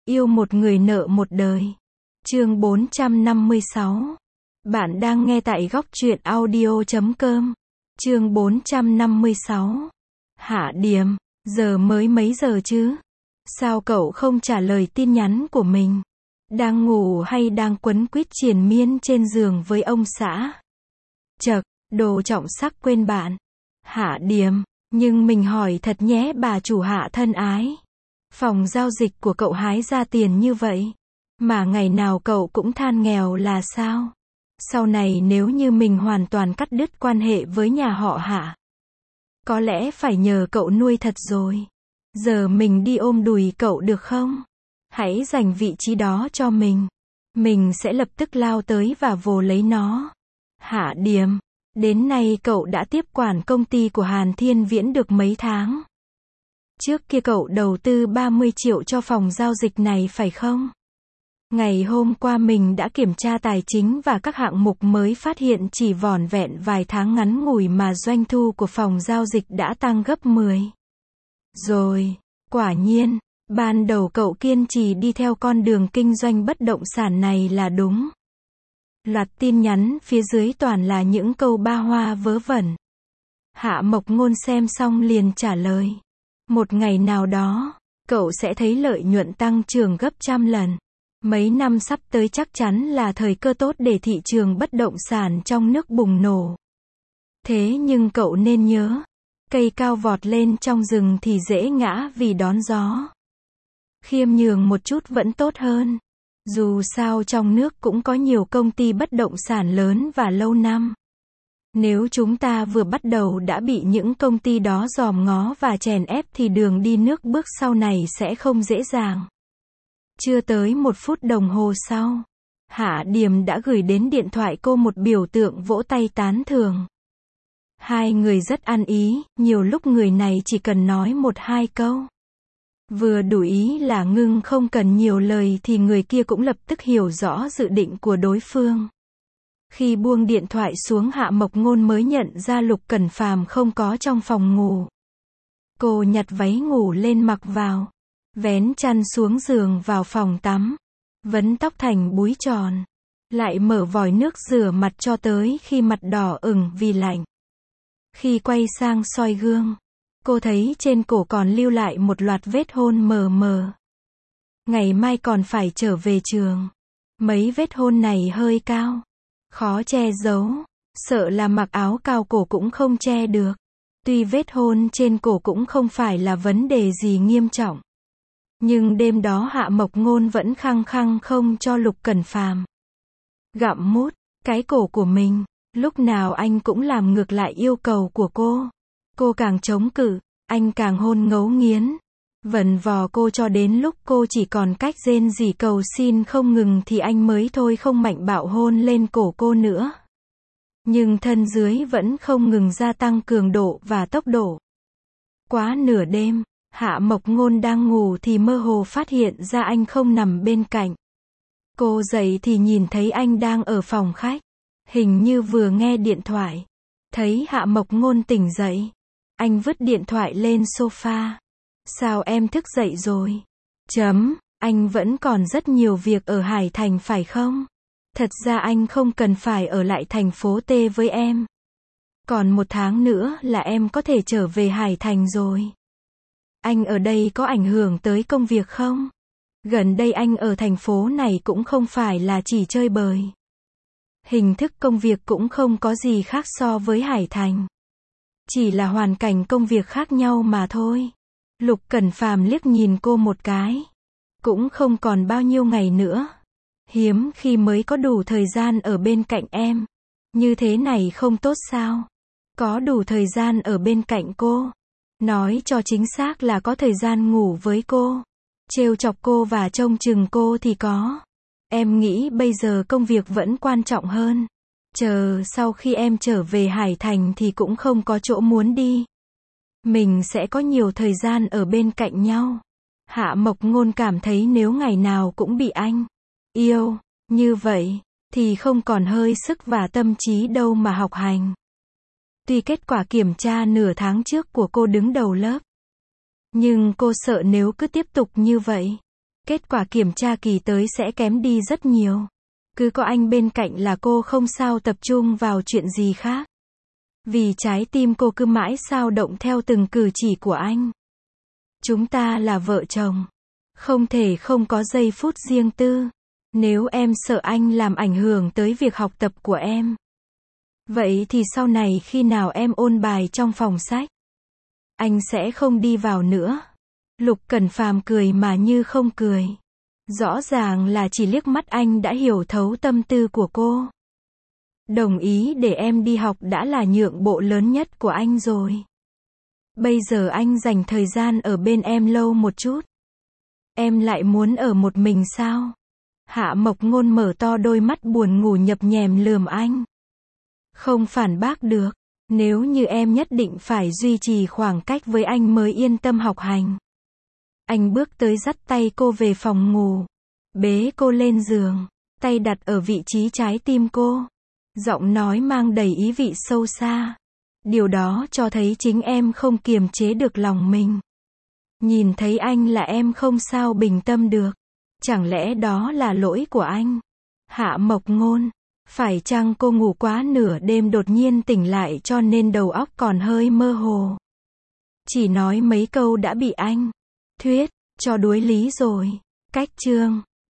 Yêu một người nợ một đời. Chương 456. Bạn đang nghe tại góc truyện audio.com. Chương 456. Hạ Điềm, giờ mới mấy giờ chứ? Sao cậu không trả lời tin nhắn của mình? Đang ngủ hay đang quấn quýt triền miên trên giường với ông xã? Chậc, đồ trọng sắc quên bạn. Hạ Điềm, nhưng mình hỏi thật nhé bà chủ Hạ thân ái. Phòng giao dịch của cậu hái ra tiền như vậy, mà ngày nào cậu cũng than nghèo là sao? Sau này nếu như mình hoàn toàn cắt đứt quan hệ với nhà họ Hạ, có lẽ phải nhờ cậu nuôi thật rồi. Giờ mình đi ôm đùi cậu được không? Hãy dành vị trí đó cho mình. Mình sẽ lập tức lao tới và vồ lấy nó. Hạ Điềm, đến nay cậu đã tiếp quản công ty của Hàn Thiên Viễn được mấy tháng? Trước kia cậu đầu tư 30 triệu cho phòng giao dịch này phải không? Ngày hôm qua mình đã kiểm tra tài chính và các hạng mục mới phát hiện chỉ vỏn vẹn vài tháng ngắn ngủi mà doanh thu của phòng giao dịch đã tăng gấp 10. Rồi, quả nhiên, ban đầu cậu kiên trì đi theo con đường kinh doanh bất động sản này là đúng. Loạt tin nhắn phía dưới toàn là những câu ba hoa vớ vẩn. Hạ Mộc Ngôn xem xong liền trả lời. Một ngày nào đó, cậu sẽ thấy lợi nhuận tăng trưởng gấp trăm lần. Mấy năm sắp tới chắc chắn là thời cơ tốt để thị trường bất động sản trong nước bùng nổ. Thế nhưng cậu nên nhớ, cây cao vọt lên trong rừng thì dễ ngã vì đón gió. Khiêm nhường một chút vẫn tốt hơn. Dù sao trong nước cũng có nhiều công ty bất động sản lớn và lâu năm. Nếu chúng ta vừa bắt đầu đã bị những công ty đó dòm ngó và chèn ép thì đường đi nước bước sau này sẽ không dễ dàng. Chưa tới 1 phút đồng hồ sau, Hạ Điềm đã gửi đến điện thoại cô một biểu tượng vỗ tay tán thưởng. Hai người rất ăn ý, nhiều lúc người này chỉ cần nói 1-2 câu. Vừa đủ ý là ngưng, không cần nhiều lời thì người kia cũng lập tức hiểu rõ dự định của đối phương. Khi buông điện thoại xuống, Hạ Mộc Ngôn mới nhận ra Lục Cẩn Phàm không có trong phòng ngủ. Cô nhặt váy ngủ lên mặc vào, vén chăn xuống giường vào phòng tắm, vấn tóc thành búi tròn, lại mở vòi nước rửa mặt cho tới khi mặt đỏ ửng vì lạnh. Khi quay sang soi gương, cô thấy trên cổ còn lưu lại một loạt vết hôn mờ mờ. Ngày mai còn phải trở về trường. Mấy vết hôn này hơi cao, khó che giấu, sợ là mặc áo cao cổ cũng không che được. Tuy vết hôn trên cổ cũng không phải là vấn đề gì nghiêm trọng, nhưng đêm đó Hạ Mộc Ngôn vẫn khăng khăng không cho Lục Cẩn Phàm gặm mút cái cổ của mình. Lúc nào anh cũng làm ngược lại yêu cầu của cô. Cô càng chống cự, anh càng hôn ngấu nghiến, vần vò cô cho đến lúc cô chỉ còn cách rên rỉ cầu xin không ngừng thì anh mới thôi không mạnh bạo hôn lên cổ cô nữa. Nhưng thân dưới vẫn không ngừng gia tăng cường độ và tốc độ. Quá nửa đêm, Hạ Mộc Ngôn đang ngủ thì mơ hồ phát hiện ra anh không nằm bên cạnh. Cô dậy thì nhìn thấy anh đang ở phòng khách, hình như vừa nghe điện thoại. Thấy Hạ Mộc Ngôn tỉnh dậy, anh vứt điện thoại lên sofa. Sao em thức dậy rồi? Anh vẫn còn rất nhiều việc ở Hải Thành phải không? Thật ra anh không cần phải ở lại thành phố T với em. Còn 1 tháng nữa là em có thể trở về Hải Thành rồi. Anh ở đây có ảnh hưởng tới công việc không? Gần đây anh ở thành phố này cũng không phải là chỉ chơi bời. Hình thức công việc cũng không có gì khác so với Hải Thành. Chỉ là hoàn cảnh công việc khác nhau mà thôi. Lục Cẩn Phàm liếc nhìn cô một cái. Cũng không còn bao nhiêu ngày nữa. Hiếm khi mới có đủ thời gian ở bên cạnh em. Như thế này không tốt sao? Có đủ thời gian ở bên cạnh cô. Nói cho chính xác là có thời gian ngủ với cô, trêu chọc cô và trông chừng cô thì có. Em nghĩ bây giờ công việc vẫn quan trọng hơn. Chờ sau khi em trở về Hải Thành thì cũng không có chỗ muốn đi. Mình sẽ có nhiều thời gian ở bên cạnh nhau. Hạ Mộc Ngôn cảm thấy nếu ngày nào cũng bị anh yêu như vậy thì không còn hơi sức và tâm trí đâu mà học hành. Tuy kết quả kiểm tra nửa tháng trước của cô đứng đầu lớp, nhưng cô sợ nếu cứ tiếp tục như vậy, Kết quả kiểm tra kỳ tới sẽ kém đi rất nhiều. Cứ có anh bên cạnh là cô không sao tập trung vào chuyện gì khác. Vì trái tim cô cứ mãi xao động theo từng cử chỉ của anh. Chúng ta là vợ chồng. Không thể không có giây phút riêng tư. Nếu em sợ anh làm ảnh hưởng tới việc học tập của em, vậy thì sau này khi nào em ôn bài trong phòng sách, anh sẽ không đi vào nữa. Lục Cẩn Phàm cười mà như không cười. Rõ ràng là chỉ liếc mắt anh đã hiểu thấu tâm tư của cô. Đồng ý để em đi học đã là nhượng bộ lớn nhất của anh rồi. Bây giờ anh dành thời gian ở bên em lâu một chút. Em lại muốn ở một mình sao? Hạ Mộc Ngôn mở to đôi mắt buồn ngủ nhập nhèm lườm anh. Không phản bác được. Nếu như em nhất định phải duy trì khoảng cách với anh mới yên tâm học hành. Anh bước tới dắt tay cô về phòng ngủ. Bế cô lên giường. Tay đặt ở vị trí trái tim cô. Giọng nói mang đầy ý vị sâu xa. Điều đó cho thấy chính em không kiềm chế được lòng mình. Nhìn thấy anh là em không sao bình tâm được. Chẳng lẽ đó là lỗi của anh? Hạ Mộc Ngôn. Phải chăng cô ngủ quá nửa đêm đột nhiên tỉnh lại cho nên đầu óc còn hơi mơ hồ? Chỉ nói mấy câu đã bị anh thuyết cho đuối lý rồi. Cách chương